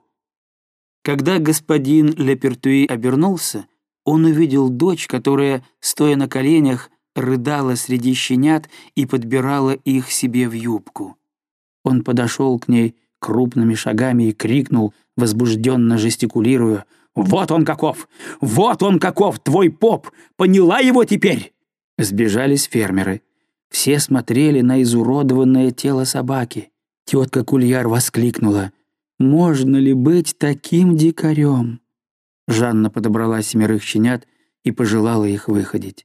Когда господин Лепертюи обернулся, он увидел дочь, которая, стоя на коленях, рыдала среди щенят и подбирала их себе в юбку. Он подошел к ней крупными шагами и крикнул, возбужденно жестикулируя: «Вот он каков! Вот он каков, твой поп! Поняла его теперь!» Сбежались фермеры. Все смотрели на изуродованное тело собаки. Тетка Кульяр воскликнула: «Можно ли быть таким дикарем?» Жанна подобрала 7 щенят и пожелала их выходить.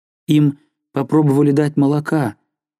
Им попробовали дать молока.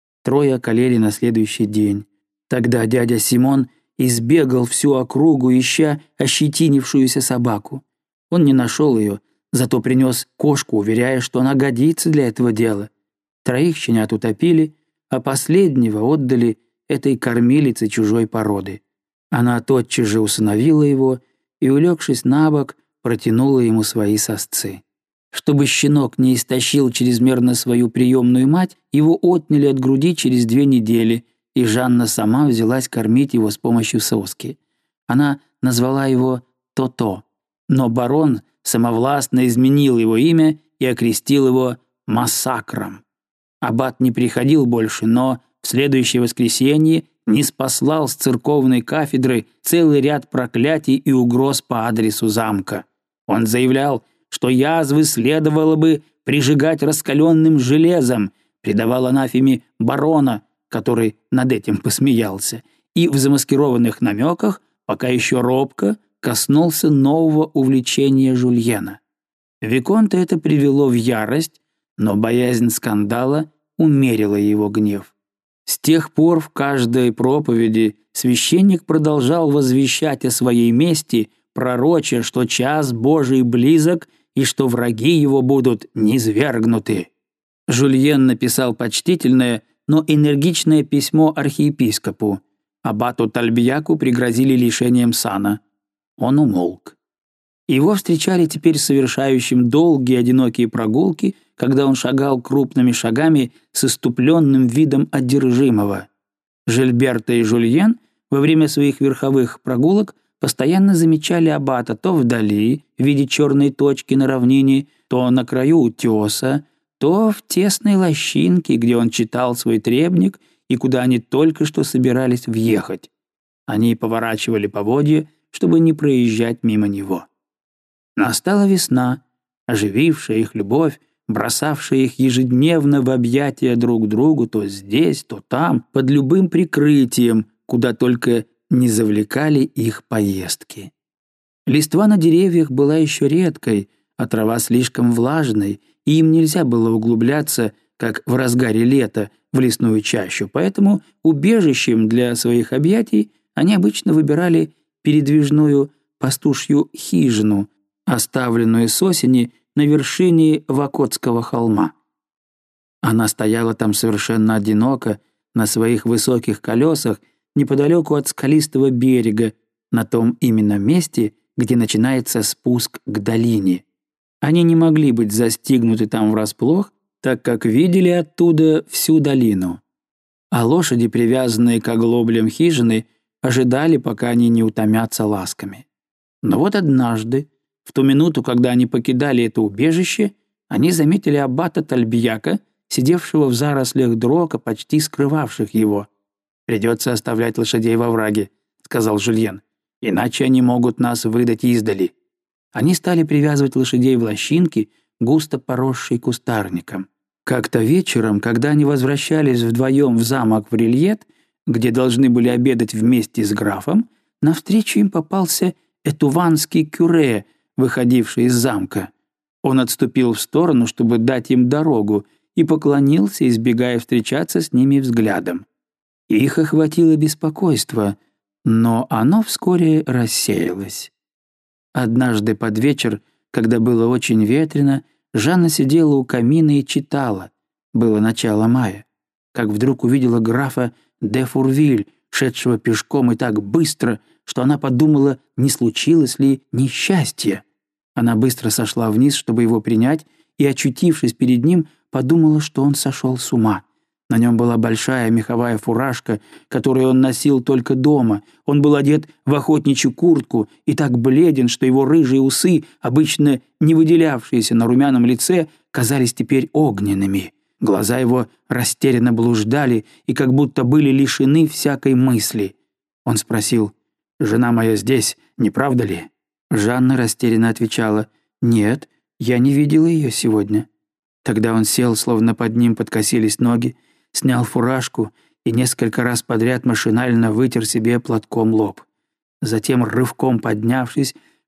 3 околели на следующий день. Тогда дядя Симон избегал всю округу, ища ощетинившуюся собаку. Он не нашел ее, зато принес кошку, уверяя, что она годится для этого дела. 3 щенят утопили, а последнего отдали этой кормилице чужой породы. Она тотчас же усыновила его и, улегшись на бок, протянула ему свои сосцы. Чтобы щенок не истощил чрезмерно свою приемную мать, его отняли от груди через 2 недели, и Жанна сама взялась кормить его с помощью соски. Она назвала его То-То, но барон самовластно изменил его имя и окрестил его Массакром. Аббат не приходил больше, но в следующее воскресенье ниспослал с церковной кафедры целый ряд проклятий и угроз по адресу замка. Он заявлял, что язвы следовало бы прижигать раскаленным железом, предавал анафеме барона, который над этим посмеялся, и в замаскированных намеках, пока еще робко, коснулся нового увлечения Жульена. Виконта это привело в ярость, но боязнь скандала умерила его гнев. С тех пор в каждой проповеди священник продолжал возвещать о своей мести, пророча, что час Божий близок и что враги его будут низвергнуты. Жульен написал почтительное, но энергичное письмо архиепископу. Аббату Тальбьяку пригрозили лишением сана. Он умолк. Его встречали теперь совершающим долгие одинокие прогулки, когда он шагал крупными шагами с исступленным видом одержимого. Жильберто и Жульен во время своих верховых прогулок постоянно замечали аббата то вдали, в виде черной точки на равнине, то на краю утеса, то в тесной лощинке, где он читал свой требник и куда они только что собирались въехать. Они поворачивали поводья, чтобы не проезжать мимо него. Настала весна, оживившая их любовь, бросавшая их ежедневно в объятия друг другу то здесь, то там, под любым прикрытием, куда только не завлекали их поездки. Листва на деревьях была еще редкой, а трава слишком влажной, и им нельзя было углубляться, как в разгаре лета, в лесную чащу, поэтому убежищем для своих объятий они обычно выбирали передвижную пастушью хижину, оставленную с осени на вершине Вакотского холма. Она стояла там совершенно одиноко, на своих высоких колесах, неподалеку от скалистого берега, на том именно месте, где начинается спуск к долине. Они не могли быть застигнуты там врасплох, так как видели оттуда всю долину. А лошади, привязанные к оглоблям хижины, ожидали, пока они не утомятся ласками. Но вот однажды, в ту минуту, когда они покидали это убежище, они заметили аббата Тальбьяка, сидевшего в зарослях дрока, почти скрывавших его. «Придется оставлять лошадей во враге», — сказал Жульен, «иначе они могут нас выдать издали». Они стали привязывать лошадей в лощинке, густо поросшей кустарником. Как-то вечером, когда они возвращались вдвоем в замок в Рильет, где должны были обедать вместе с графом, навстречу им попался этуванский кюре, выходивший из замка. Он отступил в сторону, чтобы дать им дорогу, и поклонился, избегая встречаться с ними взглядом. Их охватило беспокойство, но оно вскоре рассеялось. Однажды под вечер, когда было очень ветрено, Жанна сидела у камина и читала. Было начало мая. Как вдруг увидела графа де Фурвиль, шедшего пешком и так быстро, что она подумала, не случилось ли несчастье. Она быстро сошла вниз, чтобы его принять, и, очутившись перед ним, подумала, что он сошел с ума. На нем была большая меховая фуражка, которую он носил только дома. Он был одет в охотничью куртку и так бледен, что его рыжие усы, обычно не выделявшиеся на румяном лице, казались теперь огненными. Глаза его растерянно блуждали и как будто были лишены всякой мысли. Он спросил: «Жена моя здесь, не правда ли?» Жанна растерянно отвечала: «Нет, я не видела ее сегодня». Тогда он сел, словно под ним подкосились ноги, снял фуражку и несколько раз подряд машинально вытер себе платком лоб. Затем, рывком поднявшись,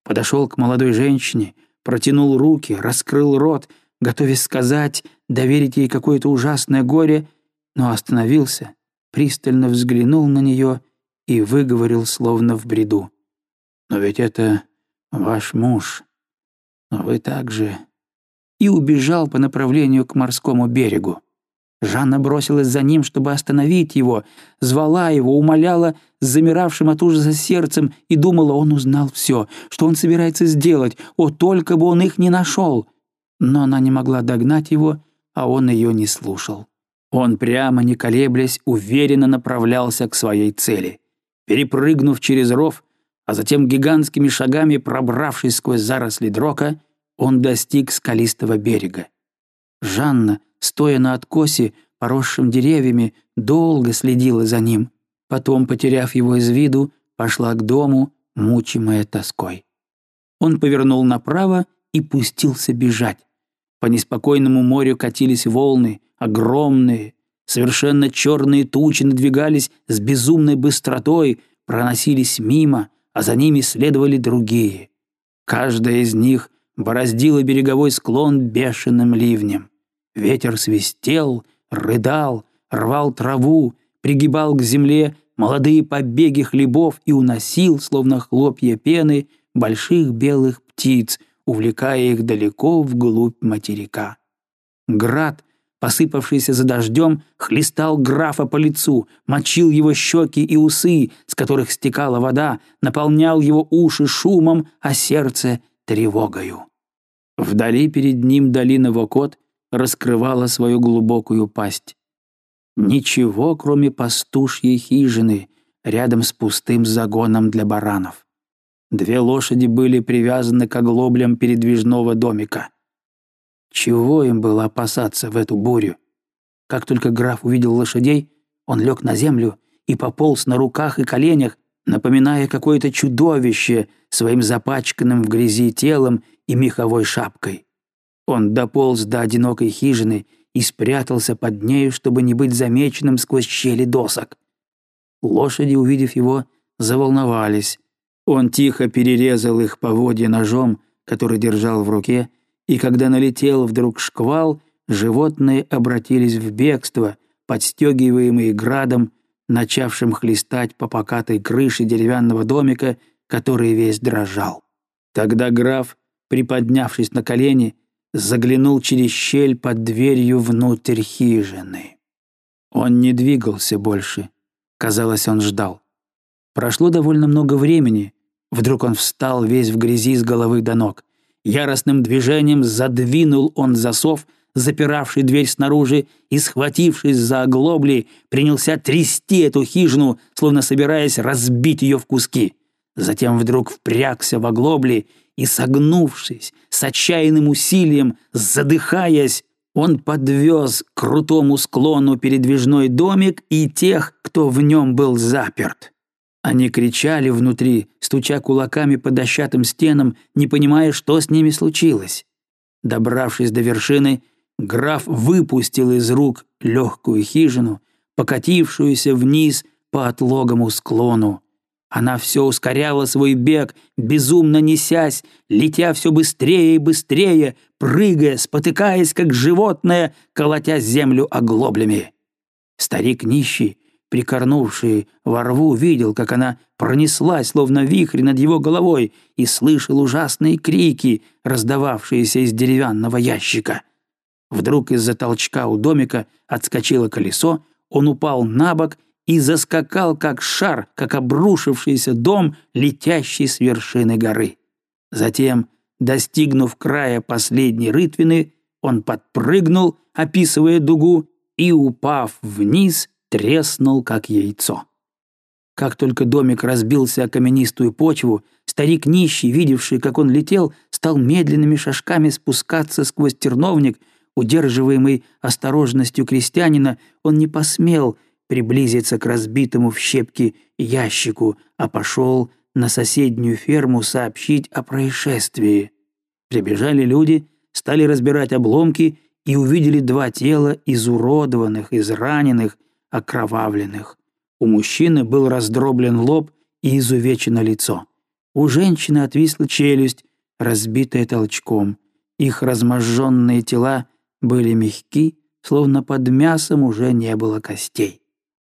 подошел к молодой женщине, протянул руки, раскрыл рот, готовясь сказать, доверить ей какое-то ужасное горе, но остановился, пристально взглянул на нее и выговорил, словно в бреду: «Но ведь это ваш муж, но вы также...» и убежал по направлению к морскому берегу. Жанна бросилась за ним, чтобы остановить его, звала его, умоляла с замиравшим от ужаса сердцем и думала, он узнал все, что он собирается сделать, только бы он их не нашел. Но она не могла догнать его, а он ее не слушал. Он, прямо не колеблясь, уверенно направлялся к своей цели. Перепрыгнув через ров, а затем гигантскими шагами пробравшись сквозь заросли дрока, он достиг скалистого берега. Жанна, стоя на откосе, поросшем деревьями, долго следила за ним. Потом, потеряв его из виду, пошла к дому, мучимая тоской. Он повернул направо и пустился бежать. По неспокойному морю катились волны, огромные, совершенно черные тучи надвигались с безумной быстротой, проносились мимо, а за ними следовали другие. Каждая из них бороздила береговой склон бешеным ливнем. Ветер свистел, рыдал, рвал траву, пригибал к земле молодые побеги хлебов и уносил, словно хлопья пены, больших белых птиц, увлекая их далеко вглубь материка. Град, посыпавшийся за дождем, хлестал графа по лицу, мочил его щеки и усы, с которых стекала вода, наполнял его уши шумом, а сердце — тревогою. Вдали перед ним долина Вокот раскрывала свою глубокую пасть. Ничего, кроме пастушьей хижины, рядом с пустым загоном для баранов. 2 лошади были привязаны к оглоблям передвижного домика. Чего им было опасаться в эту бурю? Как только граф увидел лошадей, он лег на землю и пополз на руках и коленях, напоминая какое-то чудовище своим запачканным в грязи телом и меховой шапкой. Он дополз до одинокой хижины и спрятался под нею, чтобы не быть замеченным сквозь щели досок. Лошади, увидев его, заволновались. Он тихо перерезал их поводья ножом, который держал в руке, и когда налетел вдруг шквал, животные обратились в бегство, подстегиваемые градом, начавшим хлестать по покатой крыше деревянного домика, который весь дрожал. Тогда граф, приподнявшись на колени, заглянул через щель под дверью внутрь хижины. Он не двигался больше. Казалось, он ждал. Прошло довольно много времени. Вдруг он встал весь в грязи с головы до ног. Яростным движением задвинул он засов, запиравший дверь снаружи, и, схватившись за оглобли, принялся трясти эту хижину, словно собираясь разбить ее в куски. Затем вдруг впрягся в оглобли и, согнувшись, с отчаянным усилием, задыхаясь, он подвез к крутому склону передвижной домик и тех, кто в нем был заперт. Они кричали внутри, стуча кулаками по дощатым стенам, не понимая, что с ними случилось. Добравшись до вершины, граф выпустил из рук легкую хижину, покатившуюся вниз по отлогому склону. Она все ускоряла свой бег, безумно несясь, летя все быстрее и быстрее, прыгая, спотыкаясь, как животное, колотя землю оглоблями. Старик нищий, прикорнувший во рву, видел, как она пронеслась, словно вихрь над его головой, и слышал ужасные крики, раздававшиеся из деревянного ящика. Вдруг из-за толчка у домика отскочило колесо, он упал на бок и заскакал, как шар, как обрушившийся дом, летящий с вершины горы. Затем, достигнув края последней рытвины, он подпрыгнул, описывая дугу, и, упав вниз, треснул, как яйцо. Как только домик разбился о каменистую почву, старик нищий, видевший, как он летел, стал медленными шажками спускаться сквозь терновник. Удерживаемый осторожностью крестьянина, он не посмел приблизиться к разбитому в щепки ящику, а пошел на соседнюю ферму сообщить о происшествии. Прибежали люди, стали разбирать обломки и увидели 2 тела, изуродованных, израненных, окровавленных. У мужчины был раздроблен лоб и изувечено лицо. У женщины отвисла челюсть, разбитая толчком. Их разможженные тела были мягки, словно под мясом уже не было костей.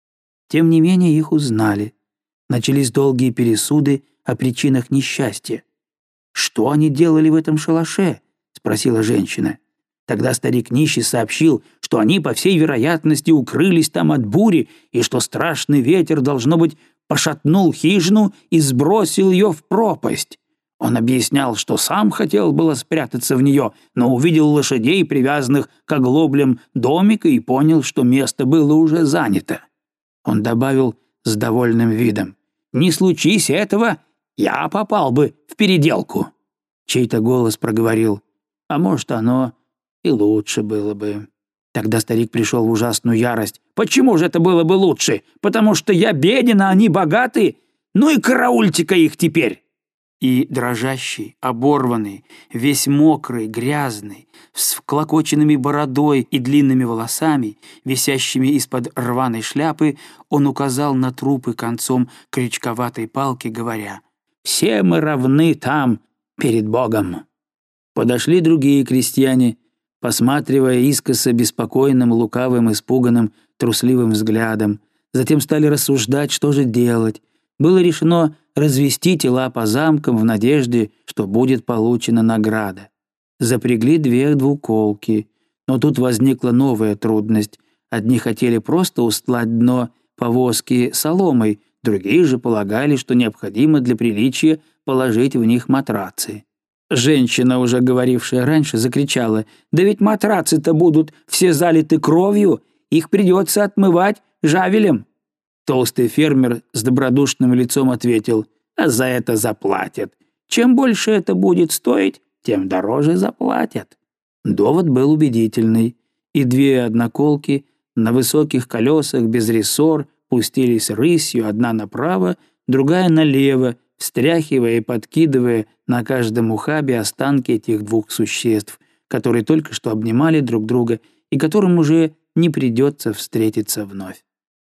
Тем не менее их узнали. Начались долгие пересуды о причинах несчастья. «Что они делали в этом шалаше?» — спросила женщина. Тогда старик нищий сообщил, что они, по всей вероятности, укрылись там от бури, и что страшный ветер, должно быть, пошатнул хижину и сбросил ее в пропасть. Он объяснял, что сам хотел было спрятаться в нее, но увидел лошадей, привязанных к оглоблям домика, и понял, что место было уже занято. Он добавил с довольным видом: «Не случись этого, я попал бы в переделку». Чей-то голос проговорил: «А может, оно и лучше было бы». Тогда старик пришел в ужасную ярость. «Почему же это было бы лучше? Потому что я беден, а они богаты? Ну и караульте-ка их теперь!» И дрожащий, оборванный, весь мокрый, грязный, с вклокоченными бородой и длинными волосами, висящими из-под рваной шляпы, он указал на трупы концом крючковатой палки, говоря: «Все мы равны там перед Богом». Подошли другие крестьяне, посматривая искоса беспокойным, лукавым, испуганным, трусливым взглядом. Затем стали рассуждать, что же делать. Было решено развести тела по замкам в надежде, что будет получена награда. Запрягли 2 двуколки. Но тут возникла новая трудность. Одни хотели просто устлать дно повозки соломой, другие же полагали, что необходимо для приличия положить в них матрацы. Женщина, уже говорившая раньше, закричала: «Да ведь матрацы-то будут все залиты кровью, их придется отмывать жавелем». Толстый фермер с добродушным лицом ответил: «А за это заплатят. Чем больше это будет стоить, тем дороже заплатят». Довод был убедительный, и 2 одноколки на высоких колесах без рессор пустились рысью, одна направо, другая налево, встряхивая и подкидывая на каждом ухабе останки этих 2 существ, которые только что обнимали друг друга и которым уже не придется встретиться вновь.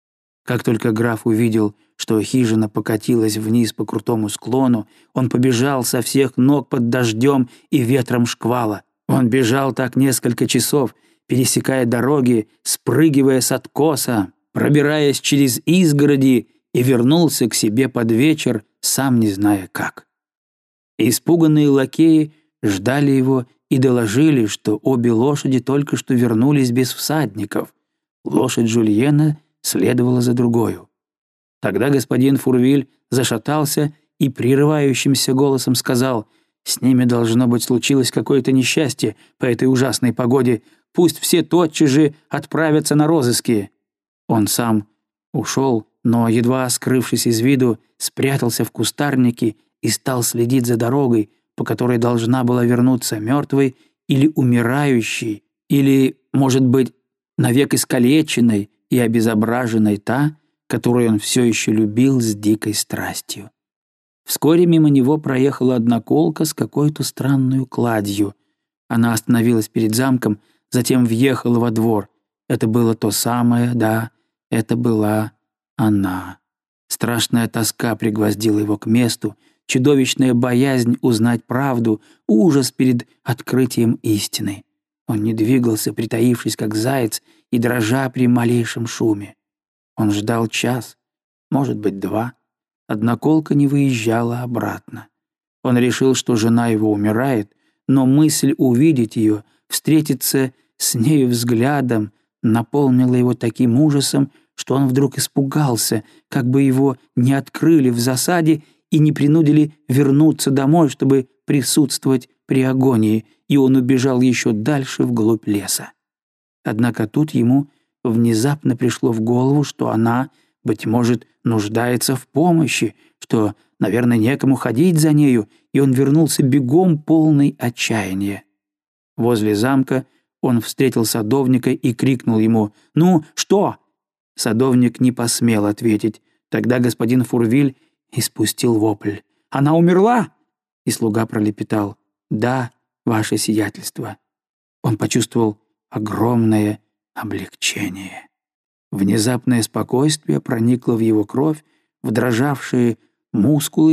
Как только граф увидел, что хижина покатилась вниз по крутому склону, он побежал со всех ног под дождем и ветром шквала. Он бежал так несколько часов, пересекая дороги, спрыгивая с откоса, пробираясь через изгороди, и вернулся к себе под вечер, сам не зная как. Испуганные лакеи ждали его и доложили, что обе лошади только что вернулись без всадников. Лошадь Жульена следовала за другою. Тогда господин Фурвиль зашатался и прерывающимся голосом сказал: «С ними, должно быть, случилось какое-то несчастье по этой ужасной погоде. Пусть все тотчас же отправятся на розыски». Он сам ушел, но, едва скрывшись из виду, спрятался в кустарнике и стал следить за дорогой, по которой должна была вернуться мертвой или умирающей, или, может быть, навек искалеченной и обезображенной та, которую он все еще любил с дикой страстью. Вскоре мимо него проехала одноколка с какой-то странной кладью. Она остановилась перед замком, затем въехала во двор. Это было то самое, да, это была она. Страшная тоска пригвоздила его к месту, чудовищная боязнь узнать правду, ужас перед открытием истины. Он не двигался, притаившись, как заяц, и дрожа при малейшем шуме. Он ждал час, может быть, 2. Одноколка не выезжала обратно. Он решил, что жена его умирает, но мысль увидеть ее, встретиться с нею взглядом, наполнила его таким ужасом, что он вдруг испугался, как бы его не открыли в засаде и не принудили вернуться домой, чтобы присутствовать при агонии, и он убежал еще дальше вглубь леса. Однако тут ему внезапно пришло в голову, что она, быть может, нуждается в помощи, что, наверное, некому ходить за нею, и он вернулся бегом, полный отчаяния. Возле замка он встретил садовника и крикнул ему: «Ну, что?» Садовник не посмел ответить. Тогда господин Фурвиль испустил вопль: «Она умерла?» И слуга пролепетал: «Да, ваше сиятельство». Он почувствовал огромное облегчение. Внезапное спокойствие проникло в его кровь, в дрожавшие мускулы,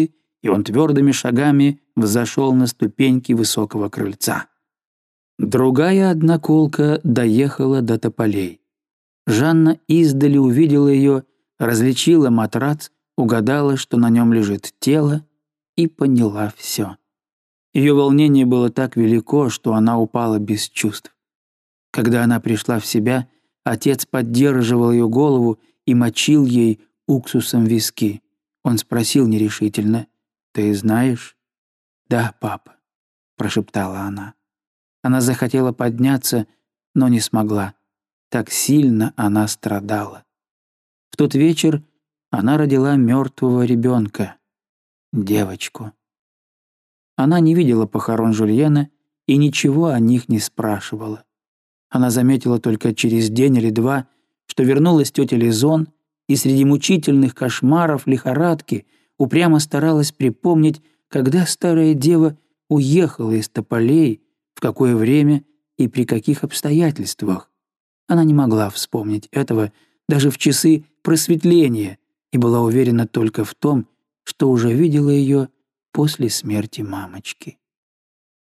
и он твердыми шагами взошел на ступеньки высокого крыльца. Другая одноколка доехала до тополей. Жанна издали увидела ее, различила матрац, угадала, что на нем лежит тело, и поняла все. Ее волнение было так велико, что она упала без чувств. Когда она пришла в себя, отец поддерживал ее голову и мочил ей уксусом виски. Он спросил нерешительно: «Ты знаешь?» «Да, папа», — прошептала она. Она захотела подняться, но не смогла. Так сильно она страдала. В тот вечер она родила мертвого ребенка, девочку. Она не видела похорон Жюльена и ничего о них не спрашивала. Она заметила только через день или два, что вернулась тетя Лизон, и среди мучительных кошмаров лихорадки упрямо старалась припомнить, когда старая дева уехала из тополей, в какое время и при каких обстоятельствах. Она не могла вспомнить этого даже в часы просветления и была уверена только в том, что уже видела ее после смерти мамочки.